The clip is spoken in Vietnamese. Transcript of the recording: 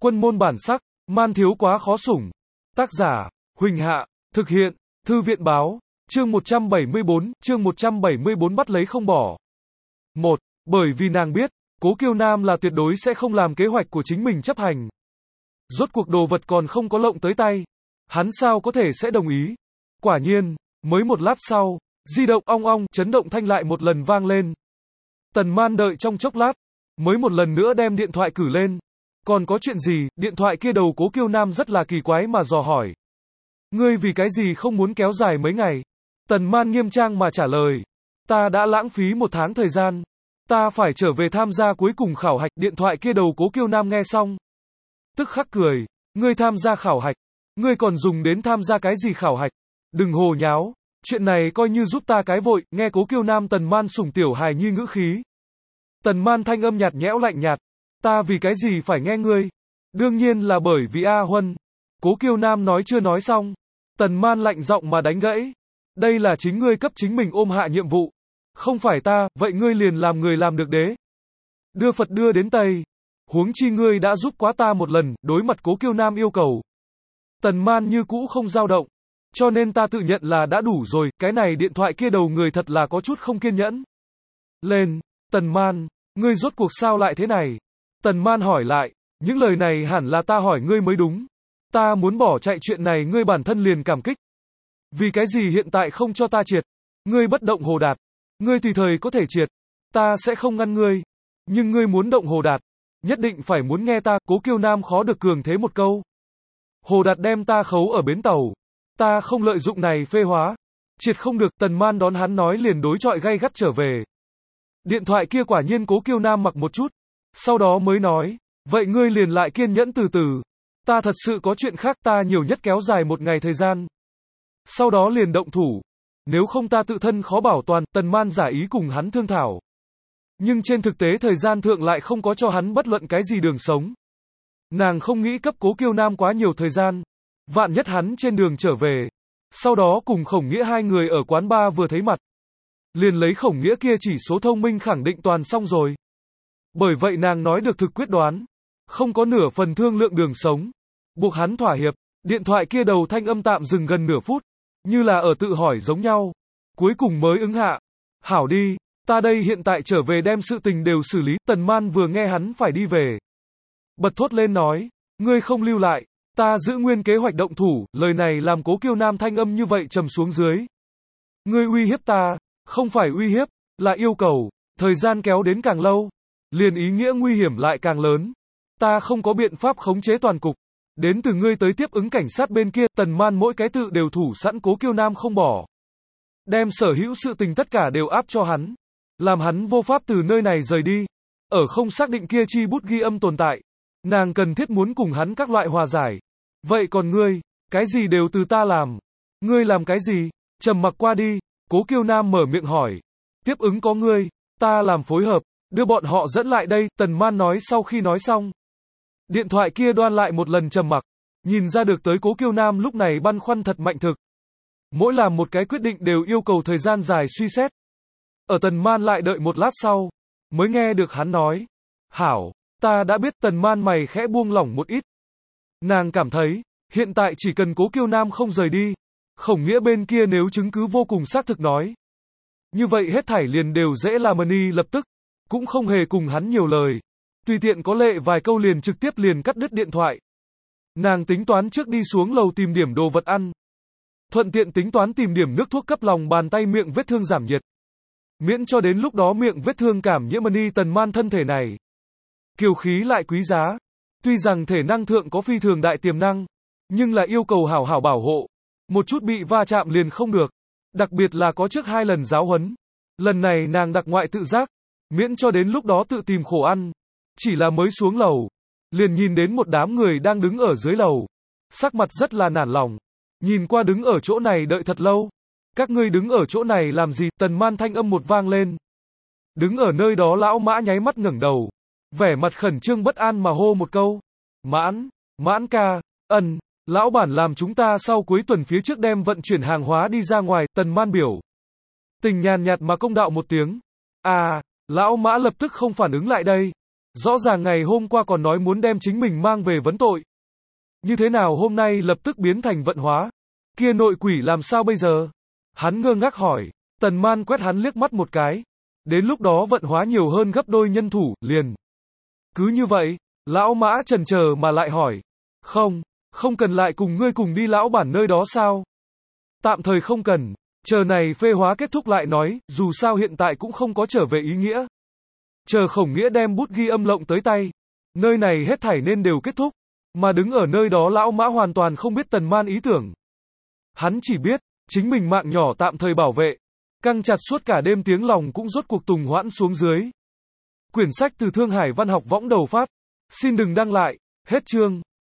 Quân môn bản sắc, man thiếu quá khó sủng. Tác giả, Huỳnh Hạ, thực hiện, Thư viện báo, chương 174 bắt lấy không bỏ. 1. Bởi vì nàng biết, Cố Kiêu Nam là tuyệt đối sẽ không làm kế hoạch của chính mình chấp hành. Rốt cuộc đồ vật còn không có lộng tới tay, hắn sao có thể sẽ đồng ý. Quả nhiên, mới một lát sau, di động ong ong, chấn động thanh lại một lần vang lên. Tần Man đợi trong chốc lát, mới một lần nữa đem điện thoại cử lên. Còn có chuyện gì? Điện thoại kia đầu Cố Kiêu Nam rất là kỳ quái mà dò hỏi. Ngươi vì cái gì không muốn kéo dài mấy ngày? Tần Man nghiêm trang mà trả lời. Ta đã lãng phí 1 tháng thời gian. Ta phải trở về tham gia cuối cùng khảo hạch. Điện thoại kia đầu Cố Kiêu Nam nghe xong, tức khắc cười. Ngươi tham gia khảo hạch? Ngươi còn dùng đến tham gia cái gì khảo hạch? Đừng hồ nháo. Chuyện này coi như giúp ta cái vội. Nghe Cố Kiêu Nam Tần Man sủng tiểu hài nhi ngữ khí. Tần Man thanh âm nhạt nhẽo lạnh nhạt. Ta vì cái gì phải nghe ngươi? Đương nhiên là bởi vì A Huân. Cố Kiêu Nam nói chưa nói xong. Tần Man lạnh giọng mà đánh gãy. Đây là chính ngươi cấp chính mình ôm hạ nhiệm vụ. Không phải ta, vậy ngươi liền làm người làm được đế. Đưa Phật đưa đến Tây. Huống chi ngươi đã giúp quá ta một lần, đối mặt Cố Kiêu Nam yêu cầu. Tần Man như cũ không dao động. Cho nên ta tự nhận là đã đủ rồi, cái này điện thoại kia đầu người thật là có chút không kiên nhẫn. Lên, Tần Man, ngươi rốt cuộc sao lại thế này? Tần Man hỏi lại, những lời này hẳn là ta hỏi ngươi mới đúng. Ta muốn bỏ chạy chuyện này ngươi bản thân liền cảm kích. Vì cái gì hiện tại không cho ta triệt? Ngươi bất động hồ đạt. Ngươi tùy thời có thể triệt. Ta sẽ không ngăn ngươi. Nhưng ngươi muốn động hồ đạt. Nhất định phải muốn nghe ta. Cố Kiêu Nam khó được cường thế một câu. Hồ đạt đem ta khấu ở bến tàu. Ta không lợi dụng này phê hóa. Triệt không được. Tần Man đón hắn nói liền đối chọi gay gắt trở về. Điện thoại kia quả nhiên Cố Kiêu Nam mặc một chút. Sau đó mới nói. Vậy ngươi liền lại kiên nhẫn từ từ. Ta thật sự có chuyện khác, ta nhiều nhất kéo dài 1 ngày thời gian. Sau đó liền động thủ. Nếu không ta tự thân khó bảo toàn. Tần Man giả ý cùng hắn thương thảo. Nhưng trên thực tế thời gian thượng lại không có cho hắn bất luận cái gì đường sống. Nàng không nghĩ cấp Cố Kiêu Nam quá nhiều thời gian. Vạn nhất hắn trên đường trở về. Sau đó cùng Khổng Nghĩa hai người ở quán bar vừa thấy mặt. Liền lấy Khổng Nghĩa kia chỉ số thông minh khẳng định toàn xong rồi. Bởi vậy nàng nói được thực quyết đoán. Không có nửa phần thương lượng đường sống. Buộc hắn thỏa hiệp. Điện thoại kia đầu thanh âm tạm dừng gần nửa phút. Như là ở tự hỏi giống nhau. Cuối cùng mới ứng hạ. Hảo đi. Ta đây hiện tại trở về đem sự tình đều xử lý. Tần Man vừa nghe hắn phải đi về. Bật thốt lên nói. Ngươi không lưu lại. Ta giữ nguyên kế hoạch động thủ. Lời này làm Cố Kiêu Nam thanh âm như vậy trầm xuống dưới. Ngươi uy hiếp ta. Không phải uy hiếp. Là yêu cầu. Thời gian kéo đến càng lâu. Liền ý nghĩa nguy hiểm lại càng lớn. Ta không có biện pháp khống chế toàn cục. Đến từ ngươi tới tiếp ứng cảnh sát bên kia. Tần Man mỗi cái tự đều thủ sẵn. Cố Kiêu Nam không bỏ. Đem sở hữu sự tình tất cả đều áp cho hắn. Làm hắn vô pháp từ nơi này rời đi. Ở không xác định kia chi bút ghi âm tồn tại. Nàng cần thiết muốn cùng hắn các loại hòa giải. Vậy còn ngươi, cái gì đều từ ta làm. Ngươi làm cái gì? Trầm mặc qua đi. Cố Kiêu Nam mở miệng hỏi. Tiếp ứng có ngươi. Ta làm phối hợp. Đưa bọn họ dẫn lại đây. Tần Man nói sau khi nói xong. Điện thoại kia đoan lại một lần trầm mặc. Nhìn ra được tới Cố Kiêu Nam lúc này băn khoăn thật mạnh thực. Mỗi làm một cái quyết định đều yêu cầu thời gian dài suy xét. Ở Tần Man lại đợi một lát sau. Mới nghe được hắn nói. Hảo, ta đã biết. Tần Man mày khẽ buông lỏng một ít. Nàng cảm thấy, hiện tại chỉ cần Cố Kiêu Nam không rời đi. Khổng Nghĩa bên kia nếu chứng cứ vô cùng xác thực nói. Như vậy hết thảy liền đều dễ làm y lập tức. Cũng không hề cùng hắn nhiều lời. Tùy tiện có lệ vài câu liền trực tiếp liền cắt đứt điện thoại. Nàng tính toán trước đi xuống lầu tìm điểm đồ vật ăn. Thuận tiện tính toán tìm điểm nước thuốc cấp lòng bàn tay miệng vết thương giảm nhiệt. Miễn cho đến lúc đó miệng vết thương cảm nhiễm Tần Man thân thể này. Kiều khí lại quý giá. Tuy rằng thể năng thượng có phi thường đại tiềm năng. Nhưng là yêu cầu hảo hảo bảo hộ. Một chút bị va chạm liền không được. Đặc biệt là có trước 2 lần giáo huấn. Lần này nàng đặc ngoại tự giác. Miễn cho đến lúc đó tự tìm khổ ăn. Chỉ là mới xuống lầu. Liền nhìn đến một đám người đang đứng ở dưới lầu. Sắc mặt rất là nản lòng. Nhìn qua đứng ở chỗ này đợi thật lâu. Các ngươi đứng ở chỗ này làm gì? Tần Man thanh âm một vang lên. Đứng ở nơi đó lão Mã nháy mắt ngẩng đầu. Vẻ mặt khẩn trương bất an mà hô một câu. Mãn ca, lão bản làm chúng ta sau cuối tuần phía trước đem vận chuyển hàng hóa đi ra ngoài. Tần Man biểu tình nhàn nhạt mà công đạo một tiếng. Lão Mã lập tức không phản ứng lại đây. Rõ ràng ngày hôm qua còn nói muốn đem chính mình mang về vấn tội. Như thế nào hôm nay lập tức biến thành vận hóa? Kia nội quỷ làm sao bây giờ? Hắn ngơ ngác hỏi. Tần Man quét hắn liếc mắt một cái. Đến lúc đó vận hóa nhiều hơn gấp đôi nhân thủ, liền. Cứ như vậy, lão Mã chần chờ mà lại hỏi. Không cần lại cùng ngươi cùng đi lão bản nơi đó sao? Tạm thời không cần, chờ này phê hóa kết thúc lại nói, dù sao hiện tại cũng không có trở về ý nghĩa. Chờ Khổng Nghĩa đem bút ghi âm lộng tới tay, nơi này hết thảy nên đều kết thúc, mà đứng ở nơi đó lão Mã hoàn toàn không biết Tần Man ý tưởng. Hắn chỉ biết, chính mình mạng nhỏ tạm thời bảo vệ, căng chặt suốt cả đêm tiếng lòng cũng rốt cuộc tùng hoãn xuống dưới. Quyển sách từ Thương Hải Văn học Võng đầu phát, xin đừng đăng lại, hết chương.